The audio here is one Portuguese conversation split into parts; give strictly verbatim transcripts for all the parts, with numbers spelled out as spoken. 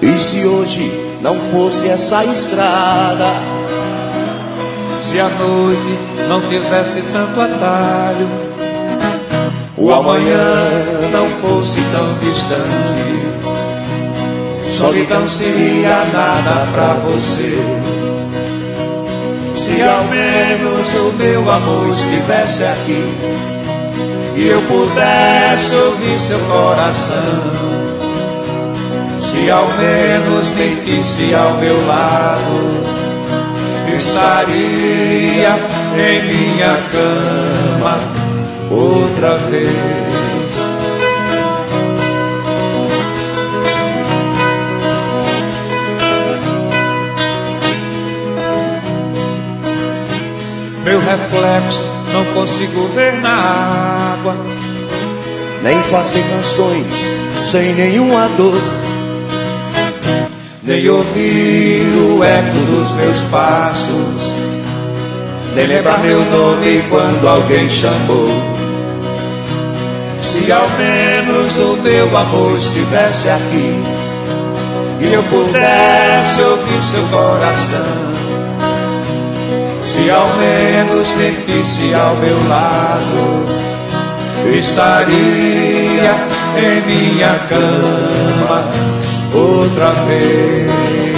E se hoje não fosse essa estrada, se a noite não tivesse tanto atalho, o amanhã não fosse tão distante, solidão seria nada pra você. Se ao menos o meu amor estivesse aqui e eu pudesse ouvir seu coração, se ao menos mentisse ao meu lado, estaria em minha cama outra vez. Meu reflexo não consigo ver na água, nem fazer canções sem nenhuma dor, nem ouvir o eco dos meus passos, nem lembrar meu nome quando alguém chamou. Se ao menos o meu amor estivesse aqui e eu pudesse ouvir seu coração, se ao menos mentisse ao meu lado, estaria em minha cama outra vez.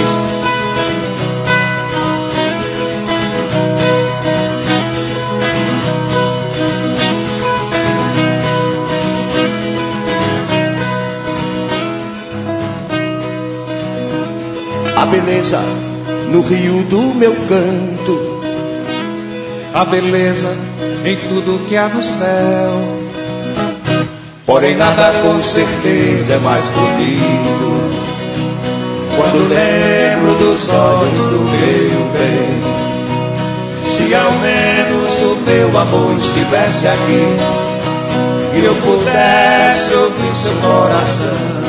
A beleza no rio do meu canto, a beleza em tudo que há no céu, porém nada com certeza é mais bonito quando lembro dos olhos do meu bem. Se ao menos o meu amor estivesse aqui e eu pudesse ouvir seu coração,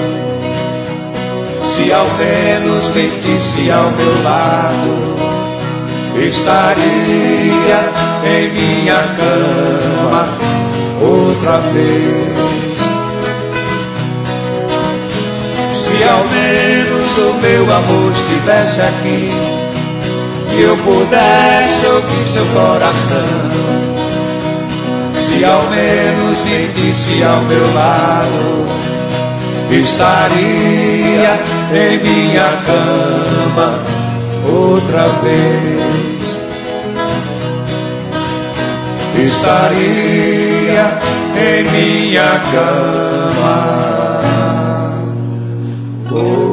se ao menos mentisse ao meu lado, estaria em minha cama outra vez. Se ao menos o meu amor estivesse aqui e eu pudesse ouvir seu coração, se ao menos mentisse ao meu lado, estaria em minha cama outra vez. Estaria em minha cama. Oh.